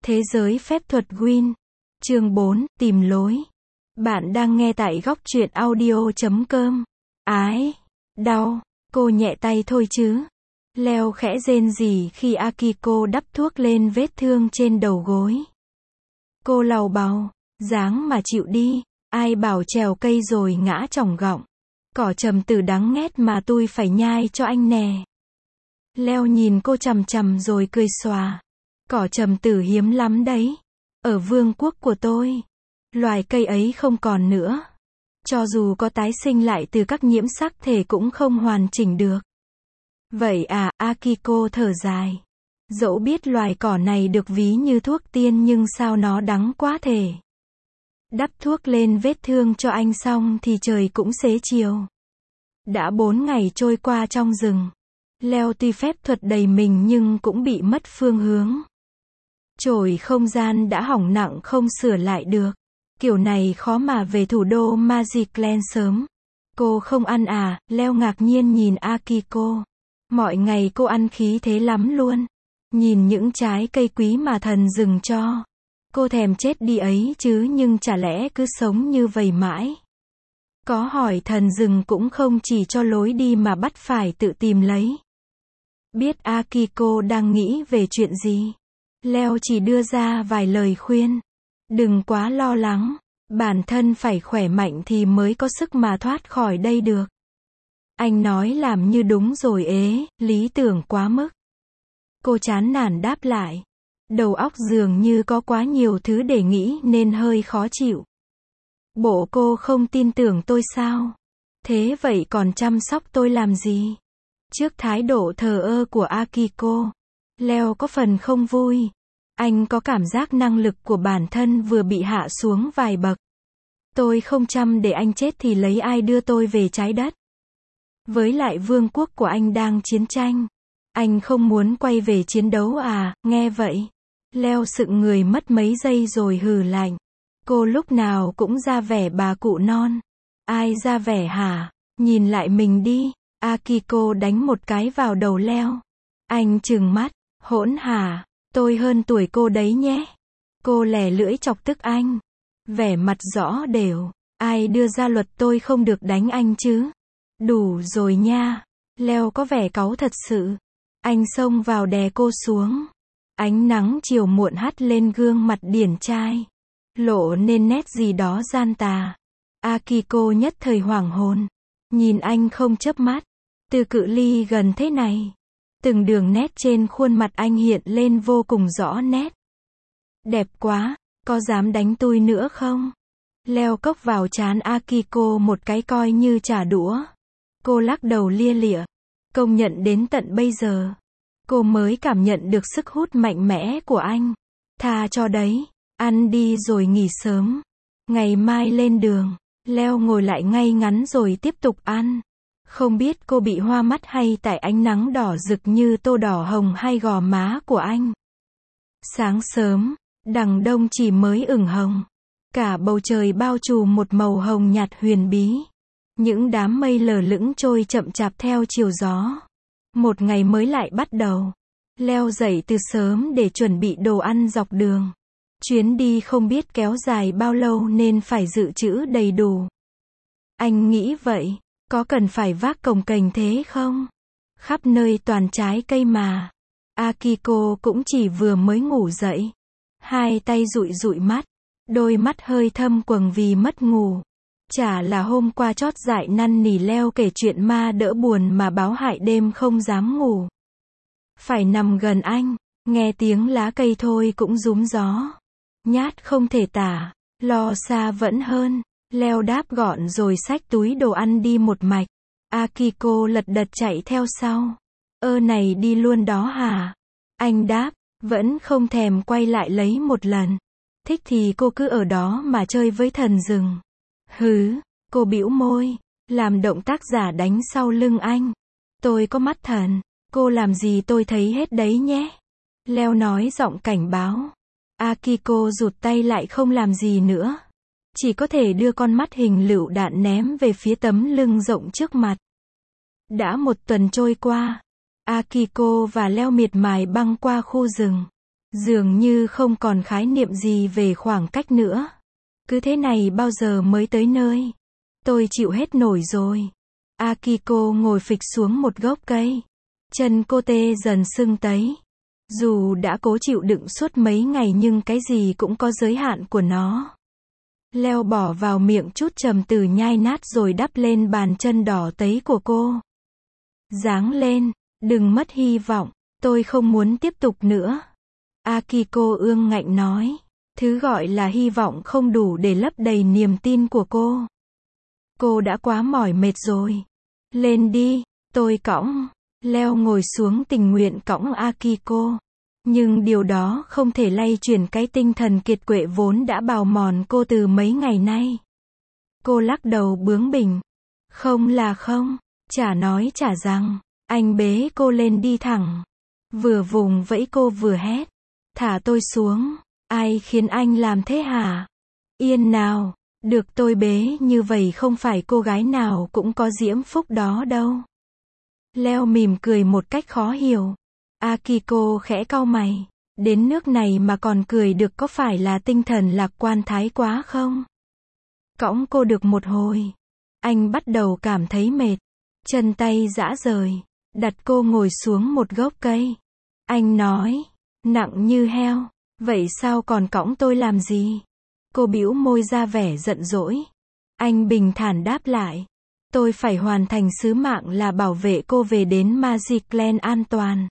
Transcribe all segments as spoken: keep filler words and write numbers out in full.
Thế giới phép thuật Gwyn. Chương bốn, tìm lối. Bạn đang nghe tại góc truyện audio chấm com. Ái, đau, cô nhẹ tay thôi chứ. Leo khẽ rên rỉ khi Akiko đắp thuốc lên vết thương trên đầu gối. Cô lầu bầu, dáng mà chịu đi, ai bảo trèo cây rồi ngã chỏng gọng. Cỏ trầm tử đắng nghét mà tôi phải nhai cho anh nè. Leo nhìn cô chằm chằm rồi cười xòa. Cỏ trầm tử hiếm lắm đấy. Ở vương quốc của tôi, loài cây ấy không còn nữa. Cho dù có tái sinh lại từ các nhiễm sắc thể cũng không hoàn chỉnh được. Vậy à, Akiko thở dài. Dẫu biết loài cỏ này được ví như thuốc tiên nhưng sao nó đắng quá thể. Đắp thuốc lên vết thương cho anh xong thì trời cũng xế chiều. Đã bốn ngày trôi qua trong rừng. Leo tuy phép thuật đầy mình nhưng cũng bị mất phương hướng. Chổi không gian đã hỏng nặng không sửa lại được. Kiểu này khó mà về thủ đô Magic Land sớm. Cô không ăn à? Leo ngạc nhiên nhìn Akiko. Mọi ngày cô ăn khí thế lắm luôn. Nhìn những trái cây quý mà thần rừng cho. Cô thèm chết đi ấy chứ nhưng chả lẽ cứ sống như vậy mãi. Có hỏi thần rừng cũng không chỉ cho lối đi mà bắt phải tự tìm lấy. Biết Akiko đang nghĩ về chuyện gì. Leo chỉ đưa ra vài lời khuyên. Đừng quá lo lắng. Bản thân phải khỏe mạnh thì mới có sức mà thoát khỏi đây được. Anh nói làm như đúng rồi ế, lý tưởng quá mức. Cô chán nản đáp lại. Đầu óc dường như có quá nhiều thứ để nghĩ nên hơi khó chịu. Bộ cô không tin tưởng tôi sao? Thế vậy còn chăm sóc tôi làm gì? Trước thái độ thờ ơ của Akiko, Leo có phần không vui. Anh có cảm giác năng lực của bản thân vừa bị hạ xuống vài bậc. Tôi không chăm để anh chết thì lấy ai đưa tôi về trái đất. Với lại vương quốc của anh đang chiến tranh. Anh không muốn quay về chiến đấu à? Nghe vậy, Leo sững người mất mấy giây rồi hừ lạnh. Cô lúc nào cũng ra vẻ bà cụ non. Ai ra vẻ hả? Nhìn lại mình đi. Akiko đánh một cái vào đầu Leo. Anh trừng mắt. Hỗn hả? Tôi hơn tuổi cô đấy nhé. Cô lè lưỡi chọc tức anh. Vẻ mặt rõ đều. Ai đưa ra luật tôi không được đánh anh chứ? Đủ rồi nha. Leo có vẻ cáu thật sự. Anh xông vào đè cô xuống. Ánh nắng chiều muộn hắt lên gương mặt điển trai. Lộ nên nét gì đó gian tà. Akiko nhất thời hoảng hồn. Nhìn anh không chớp mắt. Từ cự ly gần thế này. Từng đường nét trên khuôn mặt anh hiện lên vô cùng rõ nét. Đẹp quá, có dám đánh tôi nữa không? Leo cốc vào trán Akiko một cái coi như trả đũa. Cô lắc đầu lia lịa. Công nhận đến tận bây giờ, cô mới cảm nhận được sức hút mạnh mẽ của anh. Tha cho đấy, ăn đi rồi nghỉ sớm. Ngày mai lên đường. Leo ngồi lại ngay ngắn rồi tiếp tục ăn. Không biết cô bị hoa mắt hay tại ánh nắng đỏ rực như tô đỏ hồng hay gò má của anh. Sáng sớm, đằng đông chỉ mới ửng hồng. Cả bầu trời bao trùm một màu hồng nhạt huyền bí. Những đám mây lờ lững trôi chậm chạp theo chiều gió. Một ngày mới lại bắt đầu. Leo dậy từ sớm để chuẩn bị đồ ăn dọc đường. Chuyến đi không biết kéo dài bao lâu nên phải dự trữ đầy đủ. Anh nghĩ vậy. Có cần phải vác cồng kềnh thế không? Khắp nơi toàn trái cây mà. Akiko cũng chỉ vừa mới ngủ dậy. Hai tay dụi dụi mắt. Đôi mắt hơi thâm quầng vì mất ngủ. Chả là hôm qua chót dại năn nỉ Leo kể chuyện ma đỡ buồn mà báo hại đêm không dám ngủ. Phải nằm gần anh. Nghe tiếng lá cây thôi cũng rúm gió. Nhát không thể tả. Lo xa vẫn hơn. Leo đáp gọn rồi xách túi đồ ăn đi một mạch. Akiko lật đật chạy theo sau. Ơ này đi luôn đó hả? Anh đáp, vẫn không thèm quay lại lấy một lần. Thích thì cô cứ ở đó mà chơi với thần rừng. Hứ, cô bĩu môi, làm động tác giả đánh sau lưng anh. Tôi có mắt thần, cô làm gì tôi thấy hết đấy nhé. Leo nói giọng cảnh báo. Akiko rụt tay lại không làm gì nữa. Chỉ có thể đưa con mắt hình lựu đạn ném về phía tấm lưng rộng trước mặt. Đã một tuần trôi qua. Akiko và Leo miệt mài băng qua khu rừng. Dường như không còn khái niệm gì về khoảng cách nữa. Cứ thế này bao giờ mới tới nơi? Tôi chịu hết nổi rồi. Akiko ngồi phịch xuống một gốc cây. Chân cô tê dần sưng tấy. Dù đã cố chịu đựng suốt mấy ngày nhưng cái gì cũng có giới hạn của nó. Leo bỏ vào miệng chút trầm từ nhai nát rồi đắp lên bàn chân đỏ tấy của cô. Giáng lên, đừng mất hy vọng, tôi không muốn tiếp tục nữa. Akiko ương ngạnh nói. Thứ gọi là hy vọng không đủ để lấp đầy niềm tin của cô. Cô đã quá mỏi mệt rồi. Lên đi, tôi cõng. Leo ngồi xuống tình nguyện cõng Akiko. Nhưng điều đó không thể lay chuyển cái tinh thần kiệt quệ vốn đã bào mòn cô từ mấy ngày nay. Cô lắc đầu bướng bỉnh. Không là không, chả nói chả rằng. Anh bế cô lên đi thẳng. Vừa vùng vẫy cô vừa hét. Thả tôi xuống. Ai khiến anh làm thế hả? Yên nào, được tôi bế như vậy không phải cô gái nào cũng có diễm phúc đó đâu. Leo mỉm cười một cách khó hiểu. Akiko khẽ cau mày. Đến nước này mà còn cười được có phải là tinh thần lạc quan thái quá không? Cõng cô được một hồi. Anh bắt đầu cảm thấy mệt. Chân tay rã rời. Đặt cô ngồi xuống một gốc cây. Anh nói, nặng như heo. Vậy sao còn cõng tôi làm gì? Cô bĩu môi ra vẻ giận dỗi. Anh bình thản đáp lại. Tôi phải hoàn thành sứ mạng là bảo vệ cô về đến Magicland an toàn.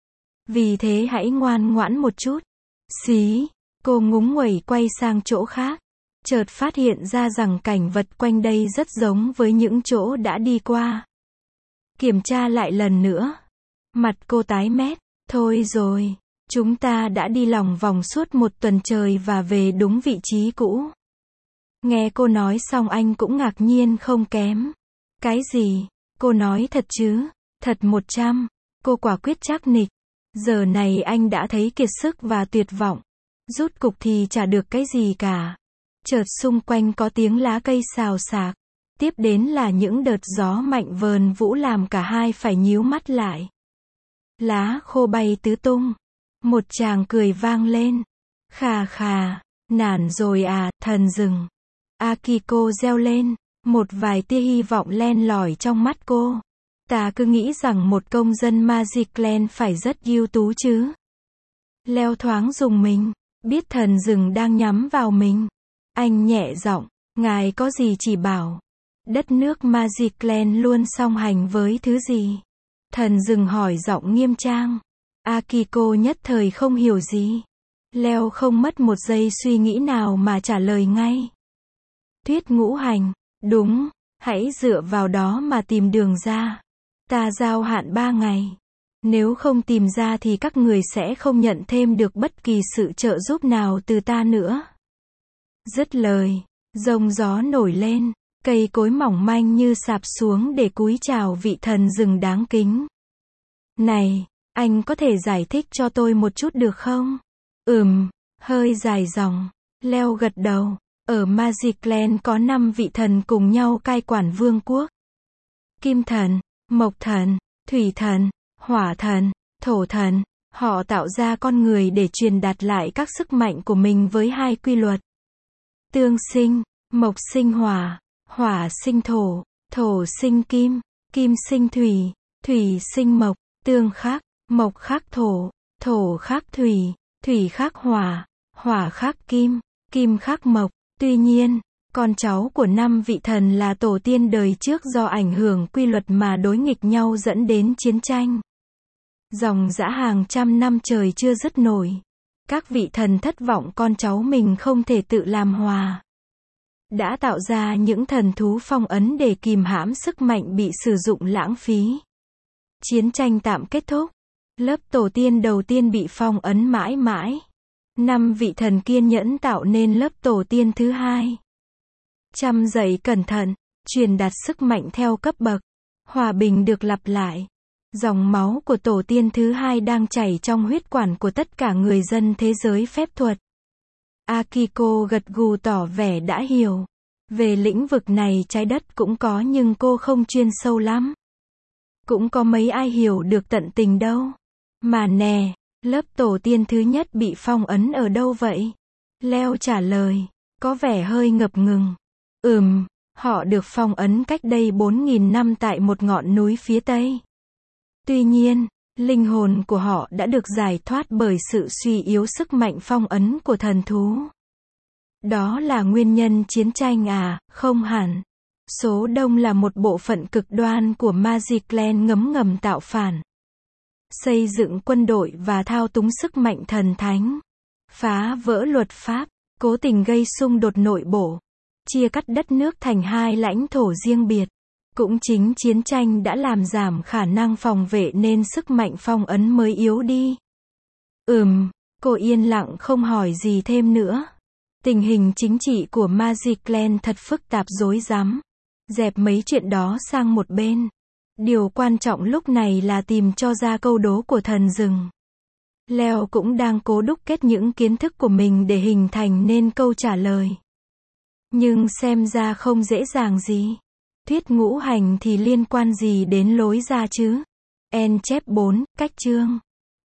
Vì thế hãy ngoan ngoãn một chút. Xí, cô ngúng nguẩy quay sang chỗ khác. Chợt phát hiện ra rằng cảnh vật quanh đây rất giống với những chỗ đã đi qua. Kiểm tra lại lần nữa. Mặt cô tái mét. Thôi rồi. Chúng ta đã đi lòng vòng suốt một tuần trời và về đúng vị trí cũ. Nghe cô nói xong anh cũng ngạc nhiên không kém. Cái gì? Cô nói thật chứ? Thật một trăm. Cô quả quyết chắc nịch. Giờ này anh đã thấy kiệt sức và tuyệt vọng. Rút cục thì chả được cái gì cả. Chợt xung quanh có tiếng lá cây xào xạc. Tiếp đến là những đợt gió mạnh vờn vũ làm cả hai phải nhíu mắt lại. Lá khô bay tứ tung. Một chàng cười vang lên. Khà khà, nản rồi à, thần rừng. Akiko reo lên, một vài tia hy vọng len lỏi trong mắt cô. Ta cứ nghĩ rằng một công dân Magicland phải rất ưu tú chứ. Leo thoáng rùng mình, biết thần rừng đang nhắm vào mình. Anh nhẹ giọng, ngài có gì chỉ bảo. Đất nước Magicland luôn song hành với thứ gì? Thần rừng hỏi giọng nghiêm trang. Akiko nhất thời không hiểu gì. Leo không mất một giây suy nghĩ nào mà trả lời ngay. Tuyết ngũ hành, đúng, hãy dựa vào đó mà tìm đường ra. Ta giao hạn ba ngày. Nếu không tìm ra thì các người sẽ không nhận thêm được bất kỳ sự trợ giúp nào từ ta nữa. Dứt lời, giông gió nổi lên, cây cối mỏng manh như sạp xuống để cúi chào vị thần rừng đáng kính. Này, anh có thể giải thích cho tôi một chút được không? Ừm, hơi dài dòng. Leo gật đầu. Ở Magicland có năm vị thần cùng nhau cai quản vương quốc. Kim thần, mộc thần, thủy thần, hỏa thần, thổ thần. Họ tạo ra con người để truyền đạt lại các sức mạnh của mình với hai quy luật. Tương sinh, mộc sinh hỏa, hỏa sinh thổ, thổ sinh kim, kim sinh thủy, thủy sinh mộc, tương khắc, mộc khắc thổ, thổ khắc thủy, thủy khắc hỏa, hỏa khắc kim, kim khắc mộc. Tuy nhiên, con cháu của năm vị thần là tổ tiên đời trước do ảnh hưởng quy luật mà đối nghịch nhau dẫn đến chiến tranh. Dòng dã hàng trăm năm trời chưa dứt nổi. Các vị thần thất vọng con cháu mình không thể tự làm hòa. Đã tạo ra những thần thú phong ấn để kìm hãm sức mạnh bị sử dụng lãng phí. Chiến tranh tạm kết thúc. Lớp tổ tiên đầu tiên bị phong ấn mãi mãi. Năm vị thần kiên nhẫn tạo nên lớp tổ tiên thứ hai. Chăm dạy cẩn thận, truyền đạt sức mạnh theo cấp bậc. Hòa bình được lặp lại. Dòng máu của tổ tiên thứ hai đang chảy trong huyết quản của tất cả người dân thế giới phép thuật. Akiko gật gù tỏ vẻ đã hiểu. Về lĩnh vực này trái đất cũng có nhưng cô không chuyên sâu lắm. Cũng có mấy ai hiểu được tận tình đâu. Mà nè, Lớp tổ tiên thứ nhất bị phong ấn ở đâu vậy? Leo trả lời, có vẻ hơi ngập ngừng. Ừm, họ được phong ấn cách đây bốn nghìn năm tại một ngọn núi phía Tây. Tuy nhiên, linh hồn của họ đã được giải thoát bởi sự suy yếu sức mạnh phong ấn của thần thú. Đó là nguyên nhân chiến tranh à? Không hẳn. Số đông là một bộ phận cực đoan của Magicland ngấm ngầm tạo phản, xây dựng quân đội và thao túng sức mạnh thần thánh, phá vỡ luật pháp, cố tình gây xung đột nội bộ, chia cắt đất nước thành hai lãnh thổ riêng biệt. Cũng chính chiến tranh đã làm giảm khả năng phòng vệ nên sức mạnh phong ấn mới yếu đi. Ừm, cô yên lặng không hỏi gì thêm nữa. Tình hình chính trị của Magicland thật phức tạp rối rắm. Dẹp mấy chuyện đó sang một bên. Điều quan trọng lúc này là tìm cho ra câu đố của thần rừng. Leo cũng đang cố đúc kết những kiến thức của mình để hình thành nên câu trả lời. Nhưng xem ra không dễ dàng gì. Thuyết ngũ hành thì liên quan gì đến lối ra chứ? En chép bốn, cách chương.